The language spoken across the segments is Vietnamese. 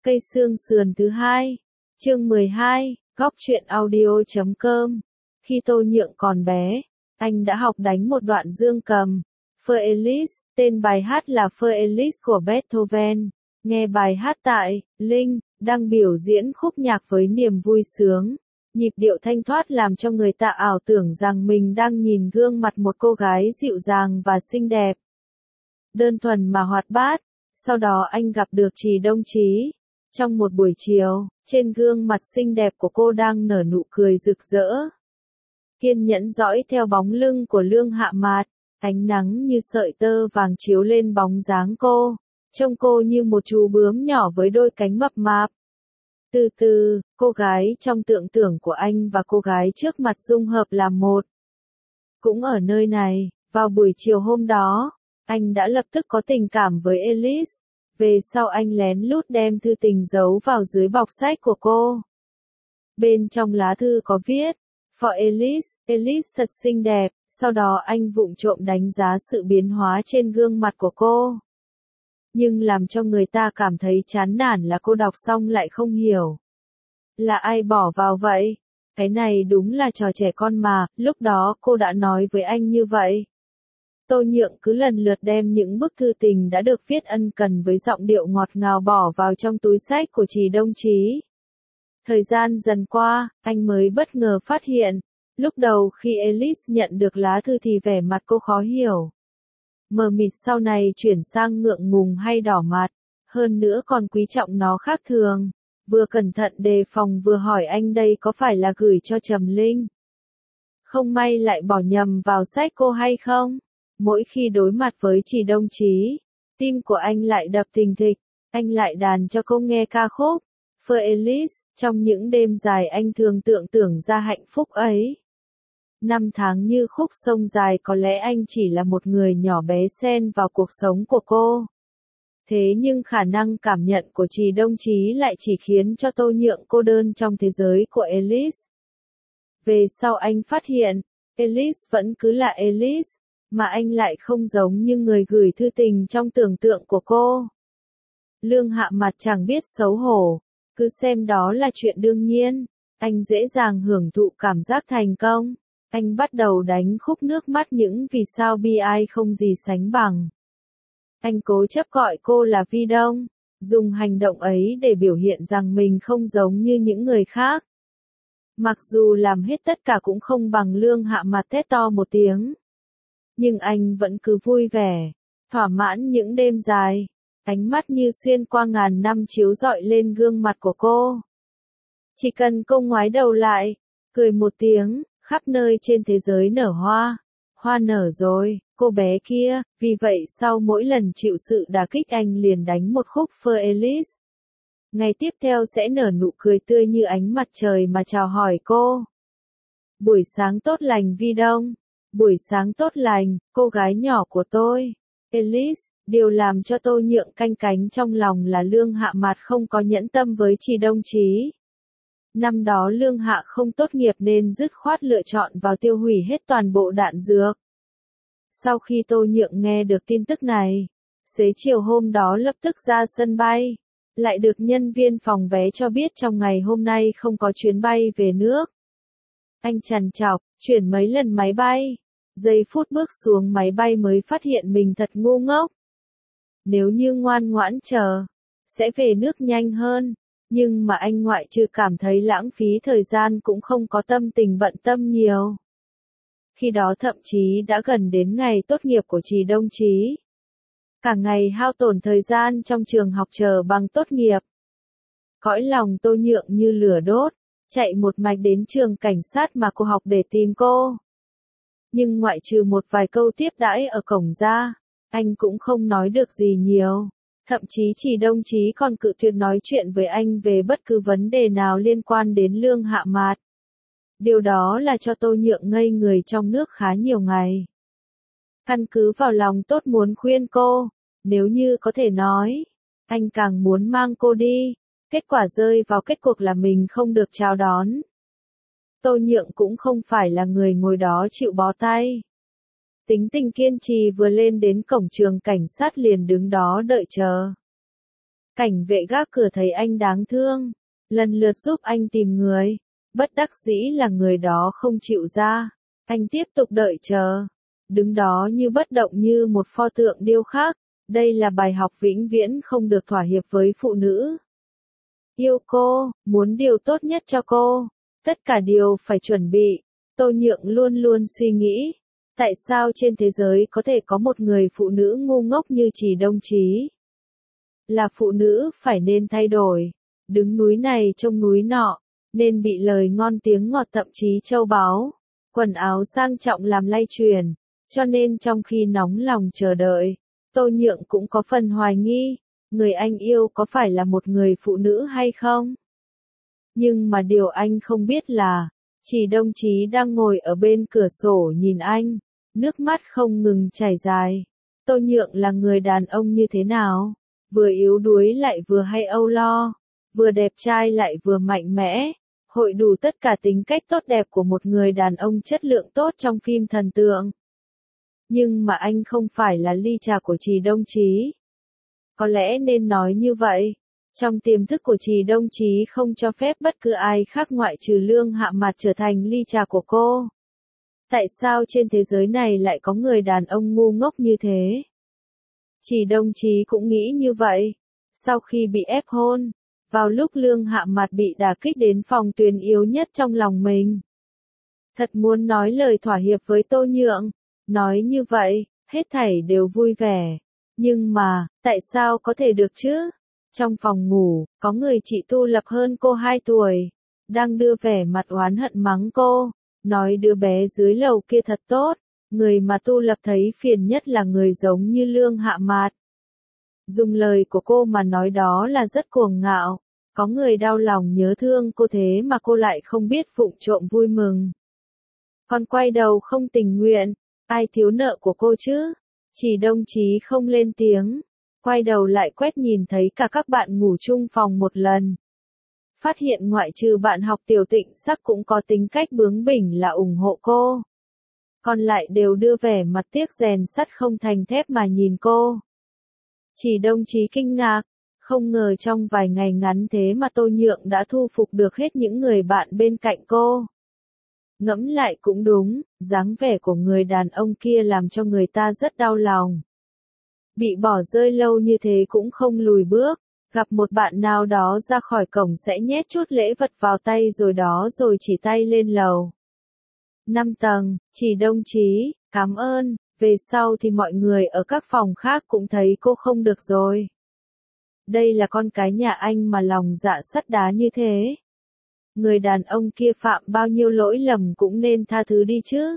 Cây xương sườn thứ hai, chương 12, góc truyện audio.com. Khi Tô Nhượng còn bé, anh đã học đánh một đoạn dương cầm. Feuillis, tên bài hát là Feuillis của Beethoven. Nghe bài hát tại Linh đang biểu diễn khúc nhạc với niềm vui sướng. Nhịp điệu thanh thoát làm cho người ta ảo tưởng rằng mình đang nhìn gương mặt một cô gái dịu dàng và xinh đẹp. Đơn thuần mà hoạt bát. Sau đó anh gặp được Trì Đông Chí. Trong một buổi chiều, trên gương mặt xinh đẹp của cô đang nở nụ cười rực rỡ. Kiên nhẫn dõi theo bóng lưng của Lương Hạ Mạt, ánh nắng như sợi tơ vàng chiếu lên bóng dáng cô, trông cô như một chú bướm nhỏ với đôi cánh mập mạp. Từ từ, cô gái trong tưởng tượng của anh và cô gái trước mặt dung hợp làm một. Cũng ở nơi này, vào buổi chiều hôm đó, anh đã lập tức có tình cảm với Elise. Về sau anh lén lút đem thư tình giấu vào dưới bọc sách của cô. Bên trong lá thư có viết, For Elise, Elise thật xinh đẹp. Sau đó anh vụng trộm đánh giá sự biến hóa trên gương mặt của cô. Nhưng làm cho người ta cảm thấy chán nản là cô đọc xong lại không hiểu. Là ai bỏ vào vậy? Cái này đúng là trò trẻ con mà, lúc đó cô đã nói với anh như vậy. Tô Nhượng cứ lần lượt đem những bức thư tình đã được viết ân cần với giọng điệu ngọt ngào bỏ vào trong túi xách của Trì Đông Chí. Thời gian dần qua, anh mới bất ngờ phát hiện, lúc đầu khi Elise nhận được lá thư thì vẻ mặt cô khó hiểu. Mờ mịt sau này chuyển sang ngượng ngùng hay đỏ mặt, hơn nữa còn quý trọng nó khác thường. Vừa cẩn thận đề phòng vừa hỏi anh đây có phải là gửi cho Trầm Linh. Không may lại bỏ nhầm vào sách cô hay không? Mỗi khi đối mặt với Trì Đông Chí, tim của anh lại đập thình thịch, anh lại đàn cho cô nghe ca khúc Feuillis, trong những đêm dài anh thường tưởng ra hạnh phúc ấy. Năm tháng như khúc sông dài, có lẽ anh chỉ là một người nhỏ bé xen vào cuộc sống của cô. Thế nhưng khả năng cảm nhận của Trì Đông Chí lại chỉ khiến cho Tô Nhượng cô đơn trong thế giới của Elise. Về sau anh phát hiện, Elise vẫn cứ là Elise, mà anh lại không giống như người gửi thư tình trong tưởng tượng của cô. Lương Hạ Mặt chẳng biết xấu hổ, cứ xem đó là chuyện đương nhiên. Anh dễ dàng hưởng thụ cảm giác thành công. Anh bắt đầu đánh khúc nước mắt những vì sao bi ai không gì sánh bằng. Anh cố chấp gọi cô là Vi Đông, dùng hành động ấy để biểu hiện rằng mình không giống như những người khác. Mặc dù làm hết tất cả cũng không bằng Lương Hạ Mặt thét to một tiếng. Nhưng anh vẫn cứ vui vẻ, thỏa mãn những đêm dài. Ánh mắt như xuyên qua ngàn năm chiếu rọi lên gương mặt của cô. Chỉ cần cô ngoái đầu lại, cười một tiếng, khắp nơi trên thế giới nở hoa. Hoa nở rồi, cô bé kia. Vì vậy sau mỗi lần chịu sự đả kích anh liền đánh một khúc Feuillis. Ngày tiếp theo sẽ nở nụ cười tươi như ánh mặt trời mà chào hỏi cô. Buổi sáng tốt lành Vi Đông. Buổi sáng tốt lành, cô gái nhỏ của tôi. Elise. Điều làm cho Tô Nhượng canh cánh trong lòng là Lương Hạ Mạt không có nhẫn tâm với Trì Đông Chí. Năm đó Lương Hạ không tốt nghiệp nên dứt khoát lựa chọn vào tiêu hủy hết toàn bộ đạn dược. Sau khi Tô Nhượng nghe được tin tức này, xế chiều hôm đó lập tức ra sân bay. Lại được nhân viên phòng vé cho biết trong ngày hôm nay không có chuyến bay về nước. Anh trằn trọc, chuyển mấy lần máy bay. Giây phút bước xuống máy bay mới phát hiện mình thật ngu ngốc. Nếu như ngoan ngoãn chờ, sẽ về nước nhanh hơn. Nhưng mà anh ngoại trừ cảm thấy lãng phí thời gian cũng không có tâm tình bận tâm nhiều. Khi đó thậm chí đã gần đến ngày tốt nghiệp của Trì Đông Chí. Cả ngày hao tổn thời gian trong trường học chờ bằng tốt nghiệp. Cõi lòng Tô Nhượng như lửa đốt, chạy một mạch đến trường cảnh sát mà cô học để tìm cô. Nhưng ngoại trừ một vài câu tiếp đãi ở cổng ra, anh cũng không nói được gì nhiều. Thậm chí Trì Đông Chí còn cự tuyệt nói chuyện với anh về bất cứ vấn đề nào liên quan đến Lương Hạ Mạt. Điều đó là cho Tô Nhượng ngây người trong nước khá nhiều ngày. Căn cứ vào lòng tốt muốn khuyên cô, nếu như có thể nói, anh càng muốn mang cô đi. Kết quả rơi vào kết cục là mình không được chào đón. Tô Nhượng cũng không phải là người ngồi đó chịu bó tay. Tính tình kiên trì vừa lên đến cổng trường cảnh sát liền đứng đó đợi chờ. Cảnh vệ gác cửa thấy anh đáng thương, lần lượt giúp anh tìm người. Bất đắc dĩ là người đó không chịu ra. Anh tiếp tục đợi chờ. Đứng đó như bất động như một pho tượng điêu khắc. Đây là bài học vĩnh viễn không được thỏa hiệp với phụ nữ. Yêu cô, muốn điều tốt nhất cho cô. Tất cả điều phải chuẩn bị. Tô Nhượng luôn luôn suy nghĩ. Tại sao trên thế giới có thể có một người phụ nữ ngu ngốc như Trì Đông Chí? Là phụ nữ phải nên thay đổi. Đứng núi này trông núi nọ. Nên bị lời ngon tiếng ngọt thậm chí châu báu. Quần áo sang trọng làm lay truyền. Cho nên trong khi nóng lòng chờ đợi, Tô Nhượng cũng có phần hoài nghi. Người anh yêu có phải là một người phụ nữ hay không? Nhưng mà điều anh không biết là, Trì Đông Chí đang ngồi ở bên cửa sổ nhìn anh, nước mắt không ngừng chảy dài. Tô Nhượng là người đàn ông như thế nào? Vừa yếu đuối lại vừa hay âu lo, vừa đẹp trai lại vừa mạnh mẽ, hội đủ tất cả tính cách tốt đẹp của một người đàn ông chất lượng tốt trong phim thần tượng. Nhưng mà anh không phải là ly trà của Trì Đông Chí. Có lẽ nên nói như vậy. Trong tiềm thức của Trì Đông Chí không cho phép bất cứ ai khác ngoại trừ Lương Hạ Mạt trở thành ly trà của cô. Tại sao trên thế giới này lại có người đàn ông ngu ngốc như thế? Trì Đông Chí cũng nghĩ như vậy. Sau khi bị ép hôn, vào lúc Lương Hạ Mạt bị đả kích đến phòng tuyến yếu nhất trong lòng mình, thật muốn nói lời thỏa hiệp với Tô Nhượng. Nói như vậy, hết thảy đều vui vẻ. Nhưng mà, tại sao có thể được chứ? Trong phòng ngủ, có người chị tu lập hơn cô 2 tuổi, đang đưa vẻ mặt oán hận mắng cô, nói đứa bé dưới lầu kia thật tốt, người mà tu lập thấy phiền nhất là người giống như Lương Hạ Mạt. Dùng lời của cô mà nói đó là rất cuồng ngạo, có người đau lòng nhớ thương cô thế mà cô lại không biết vụng trộm vui mừng. Còn quay đầu không tình nguyện, ai thiếu nợ của cô chứ? Trì Đông Chí không lên tiếng, quay đầu lại quét nhìn thấy cả các bạn ngủ chung phòng một lần. Phát hiện ngoại trừ bạn học Tiểu Tịnh Sắc cũng có tính cách bướng bỉnh là ủng hộ cô. Còn lại đều đưa vẻ mặt tiếc rèn sắt không thành thép mà nhìn cô. Trì Đông Chí kinh ngạc, không ngờ trong vài ngày ngắn thế mà Tô Nhượng đã thu phục được hết những người bạn bên cạnh cô. Ngẫm lại cũng đúng, dáng vẻ của người đàn ông kia làm cho người ta rất đau lòng. Bị bỏ rơi lâu như thế cũng không lùi bước, gặp một bạn nào đó ra khỏi cổng sẽ nhét chút lễ vật vào tay rồi chỉ tay lên lầu. 5 tầng, Trì Đông Chí, cảm ơn, về sau thì mọi người ở các phòng khác cũng thấy cô không được rồi. Đây là con cái nhà anh mà lòng dạ sắt đá như thế. Người đàn ông kia phạm bao nhiêu lỗi lầm cũng nên tha thứ đi chứ.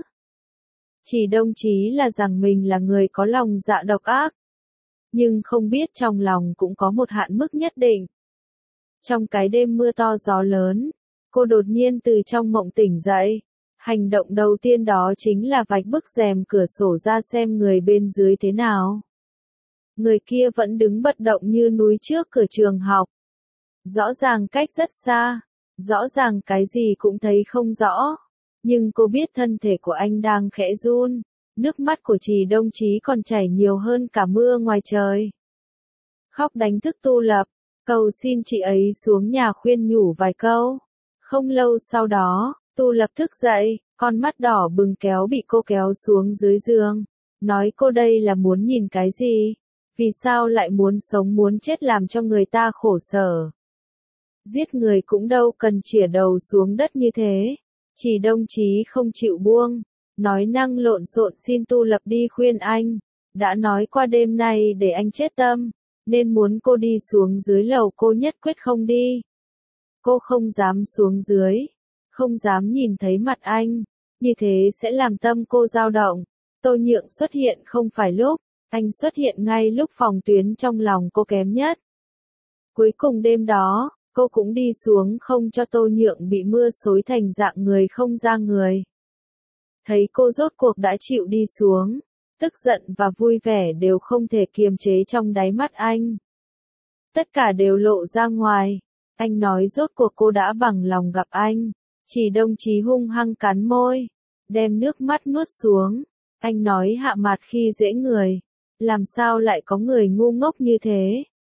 Trì Đông Chí là rằng mình là người có lòng dạ độc ác. Nhưng không biết trong lòng cũng có một hạn mức nhất định. Trong cái đêm mưa to gió lớn, cô đột nhiên từ trong mộng tỉnh dậy. Hành động đầu tiên đó chính là vạch bức rèm cửa sổ ra xem người bên dưới thế nào. Người kia vẫn đứng bất động như núi trước cửa trường học. Rõ ràng cách rất xa. Rõ ràng cái gì cũng thấy không rõ. Nhưng cô biết thân thể của anh đang khẽ run. Nước mắt của Trì Đông Chí còn chảy nhiều hơn cả mưa ngoài trời. Khóc đánh thức Tu Lập, cầu xin chị ấy xuống nhà khuyên nhủ vài câu. Không lâu sau đó, Tu Lập thức dậy, con mắt đỏ bừng kéo bị cô kéo xuống dưới giường. Nói cô đây là muốn nhìn cái gì? Vì sao lại muốn sống muốn chết làm cho người ta khổ sở? Giết người cũng đâu cần chĩa đầu xuống đất như thế. Trì Đông Chí không chịu buông, nói năng lộn xộn xin Tu Lập đi khuyên anh. Đã nói qua đêm nay để anh chết tâm, nên muốn cô đi xuống dưới lầu cô nhất quyết không đi. Cô không dám xuống dưới, không dám nhìn thấy mặt anh, như thế sẽ làm tâm cô dao động. Tô Nhượng xuất hiện không phải lúc, anh xuất hiện ngay lúc phòng tuyến trong lòng cô kém nhất. Cuối cùng đêm đó, cô cũng đi xuống không cho Tô Nhượng bị mưa xối thành dạng người không ra người. Thấy cô rốt cuộc đã chịu đi xuống, tức giận và vui vẻ đều không thể kiềm chế trong đáy mắt anh. Tất cả đều lộ ra ngoài. Anh nói rốt cuộc cô đã bằng lòng gặp anh. Trì Đông Chí hung hăng cắn môi, đem nước mắt nuốt xuống. Anh nói Hạ Mạt khi dễ người, làm sao lại có người ngu ngốc như thế?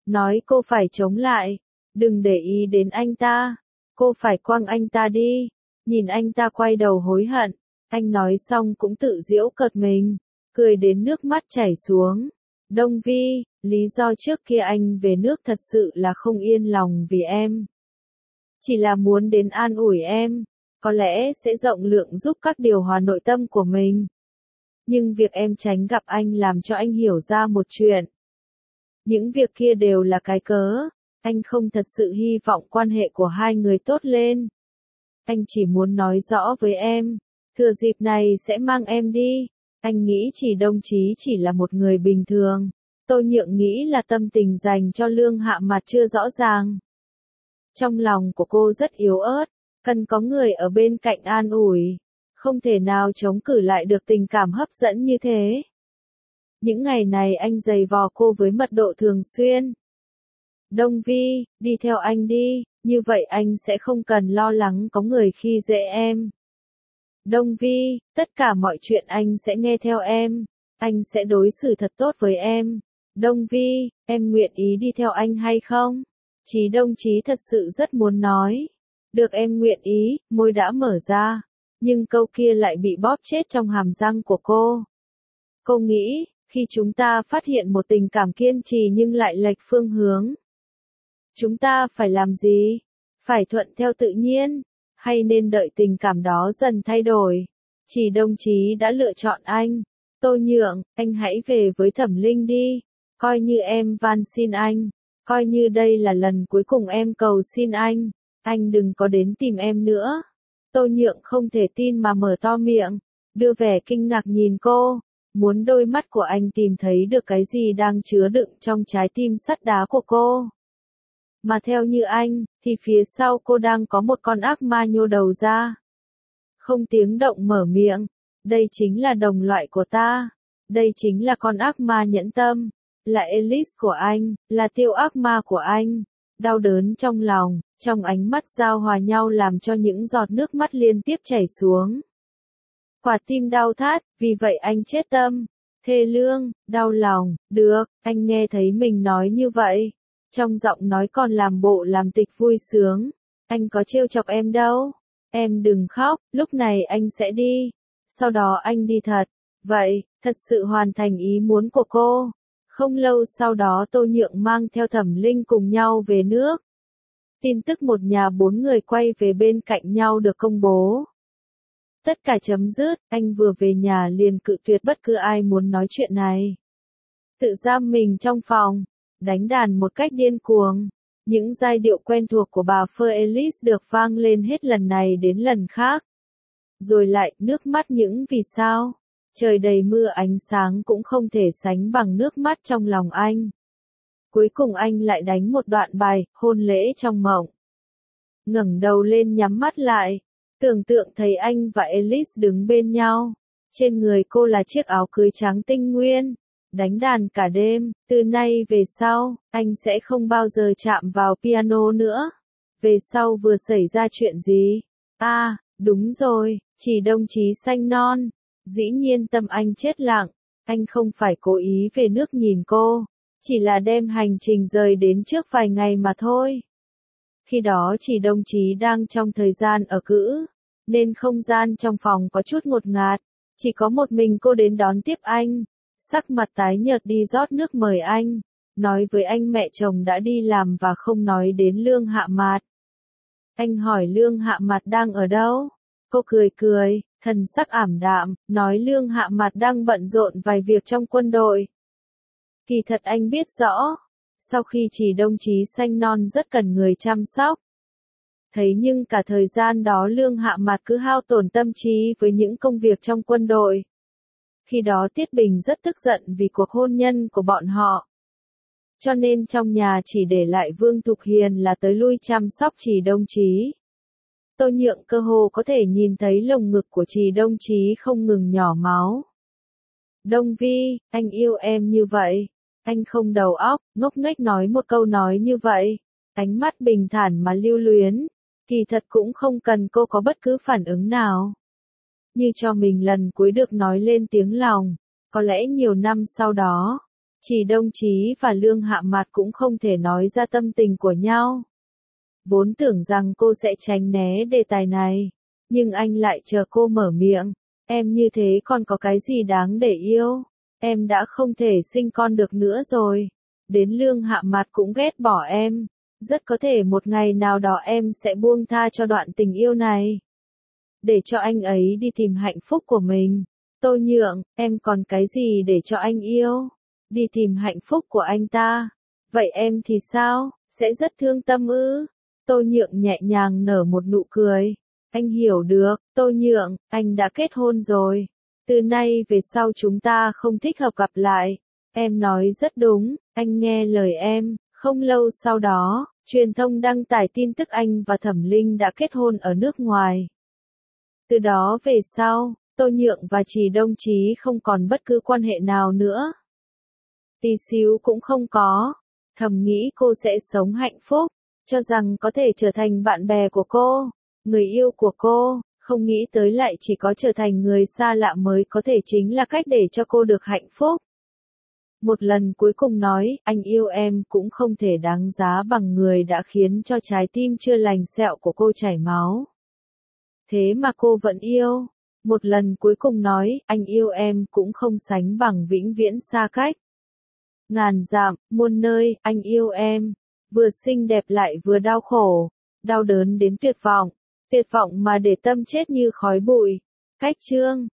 nói cô phải chống lại, đừng để ý đến anh ta, cô phải quăng anh ta đi, nhìn anh ta quay đầu hối hận, anh nói xong cũng tự giễu cợt mình, cười đến nước mắt chảy xuống. Đông Vi, lý do trước kia anh về nước thật sự là không yên lòng vì em. Chỉ là muốn đến an ủi em, có lẽ sẽ rộng lượng giúp các điều hòa nội tâm của mình. Nhưng việc em tránh gặp anh làm cho anh hiểu ra một chuyện. Những việc kia đều là cái cớ, anh không thật sự hy vọng quan hệ của hai người tốt lên. Anh chỉ muốn nói rõ với em, thừa dịp này sẽ mang em đi. Anh nghĩ chỉ Đông Chí chỉ là một người bình thường. Tô Nhượng nghĩ là tâm tình dành cho Lương Hạ Mạt chưa rõ ràng. Trong lòng của cô rất yếu ớt, cần có người ở bên cạnh an ủi. Không thể nào chống cự lại được tình cảm hấp dẫn như thế. Những ngày này anh giày vò cô với mật độ thường xuyên. Đông Vi, đi theo anh đi, như vậy anh sẽ không cần lo lắng có người khi dễ em. Đông Vi, tất cả mọi chuyện anh sẽ nghe theo em, anh sẽ đối xử thật tốt với em. Đông Vi, em nguyện ý đi theo anh hay không? Chí Đông Chí thật sự rất muốn nói. Được em nguyện ý, môi đã mở ra, nhưng câu kia lại bị bóp chết trong hàm răng của cô. Cô nghĩ, khi chúng ta phát hiện một tình cảm kiên trì nhưng lại lệch phương hướng, chúng ta phải làm gì? Phải thuận theo tự nhiên, hay nên đợi tình cảm đó dần thay đổi? Chỉ Đông Chí đã lựa chọn anh. Tô Nhượng, anh hãy về với Thẩm Linh đi. Coi như em van xin anh. Coi như đây là lần cuối cùng em cầu xin anh. Anh đừng có đến tìm em nữa. Tô Nhượng không thể tin mà mở to miệng, đưa vẻ kinh ngạc nhìn cô. Muốn đôi mắt của anh tìm thấy được cái gì đang chứa đựng trong trái tim sắt đá của cô. Mà theo như anh, thì phía sau cô đang có một con ác ma nhô đầu ra. Không tiếng động mở miệng. Đây chính là đồng loại của ta. Đây chính là con ác ma nhẫn tâm. Là Elise của anh, là tiêu ác ma của anh. Đau đớn trong lòng, trong ánh mắt giao hòa nhau làm cho những giọt nước mắt liên tiếp chảy xuống. Quả tim đau thắt, vì vậy anh chết tâm. Thê lương, đau lòng, được, anh nghe thấy mình nói như vậy. Trong giọng nói còn làm bộ làm tịch vui sướng. Anh có trêu chọc em đâu. Em đừng khóc, lúc này anh sẽ đi. Sau đó anh đi thật. Vậy, thật sự hoàn thành ý muốn của cô. Không lâu sau đó Tô Nhượng mang theo Thẩm Linh cùng nhau về nước. Tin tức một nhà bốn người quay về bên cạnh nhau được công bố. Tất cả chấm dứt, anh vừa về nhà liền cự tuyệt bất cứ ai muốn nói chuyện này. Tự giam mình trong phòng, đánh đàn một cách điên cuồng. Những giai điệu quen thuộc của bà Phơ Elise được vang lên hết lần này đến lần khác. Rồi lại, nước mắt những vì sao. Trời đầy mưa ánh sáng cũng không thể sánh bằng nước mắt trong lòng anh. Cuối cùng anh lại đánh một đoạn bài, hôn lễ trong mộng. Ngẩng đầu lên nhắm mắt lại, tưởng tượng thấy anh và Elise đứng bên nhau. Trên người cô là chiếc áo cưới trắng tinh nguyên. Đánh đàn cả đêm, từ nay về sau, anh sẽ không bao giờ chạm vào piano nữa. Về sau vừa xảy ra chuyện gì? À, đúng rồi, chỉ Đông Chí xanh non. Dĩ nhiên tâm anh chết lặng, anh không phải cố ý về nước nhìn cô, chỉ là đem hành trình rời đến trước vài ngày mà thôi. Khi đó chỉ Đông Chí đang trong thời gian ở cữ, nên không gian trong phòng có chút ngột ngạt, chỉ có một mình cô đến đón tiếp anh. Sắc mặt tái nhợt đi rót nước mời anh, nói với anh mẹ chồng đã đi làm và không nói đến Lương Hạ Mạt. Anh hỏi Lương Hạ Mạt đang ở đâu? Cô cười cười, thần sắc ảm đạm, nói Lương Hạ Mạt đang bận rộn vài việc trong quân đội. Kỳ thật anh biết rõ, sau khi chỉ Đông Chí xanh non rất cần người chăm sóc. Thấy nhưng cả thời gian đó Lương Hạ Mạt cứ hao tổn tâm trí với những công việc trong quân đội. Khi đó Tiết Bình rất tức giận vì cuộc hôn nhân của bọn họ. Cho nên trong nhà chỉ để lại Vương Thục Hiền là tới lui chăm sóc Chỉ Đông Chí. Tô Nhượng cơ hồ có thể nhìn thấy lồng ngực của Chỉ Đông Chí không ngừng nhỏ máu. Đông Vi, anh yêu em như vậy. Anh không đầu óc, ngốc nghếch nói một câu nói như vậy. Ánh mắt bình thản mà lưu luyến. Kỳ thật cũng không cần cô có bất cứ phản ứng nào. Như cho mình lần cuối được nói lên tiếng lòng. Có lẽ nhiều năm sau đó, Chỉ Đông Chí và Lương Hạ Mạt cũng không thể nói ra tâm tình của nhau. Vốn tưởng rằng cô sẽ tránh né đề tài này, nhưng anh lại chờ cô mở miệng. Em như thế còn có cái gì đáng để yêu? Em đã không thể sinh con được nữa rồi. Đến Lương Hạ Mạt cũng ghét bỏ em. Rất có thể một ngày nào đó em sẽ buông tha cho đoạn tình yêu này. Để cho anh ấy đi tìm hạnh phúc của mình. Tô Nhượng, em còn cái gì để cho anh yêu? Đi tìm hạnh phúc của anh ta. Vậy em thì sao? Sẽ rất thương tâm ư? Tô Nhượng nhẹ nhàng nở một nụ cười. Anh hiểu được, Tô Nhượng, anh đã kết hôn rồi. Từ nay về sau chúng ta không thích hợp gặp lại. Em nói rất đúng, anh nghe lời em. Không lâu sau đó, truyền thông đăng tải tin tức anh và Thẩm Linh đã kết hôn ở nước ngoài. Từ đó về sau, Tô Nhượng và Chỉ Đông Chí không còn bất cứ quan hệ nào nữa. Tí xíu cũng không có. Thầm nghĩ cô sẽ sống hạnh phúc, cho rằng có thể trở thành bạn bè của cô, người yêu của cô, không nghĩ tới lại chỉ có trở thành người xa lạ mới có thể chính là cách để cho cô được hạnh phúc. Một lần cuối cùng nói, anh yêu em cũng không thể đáng giá bằng người đã khiến cho trái tim chưa lành sẹo của cô chảy máu. Thế mà cô vẫn yêu. Một lần cuối cùng nói, anh yêu em cũng không sánh bằng vĩnh viễn xa cách. Ngàn dặm, muôn nơi, anh yêu em. Vừa xinh đẹp lại vừa đau khổ. Đau đớn đến tuyệt vọng mà để tâm chết như khói bụi. Cách chương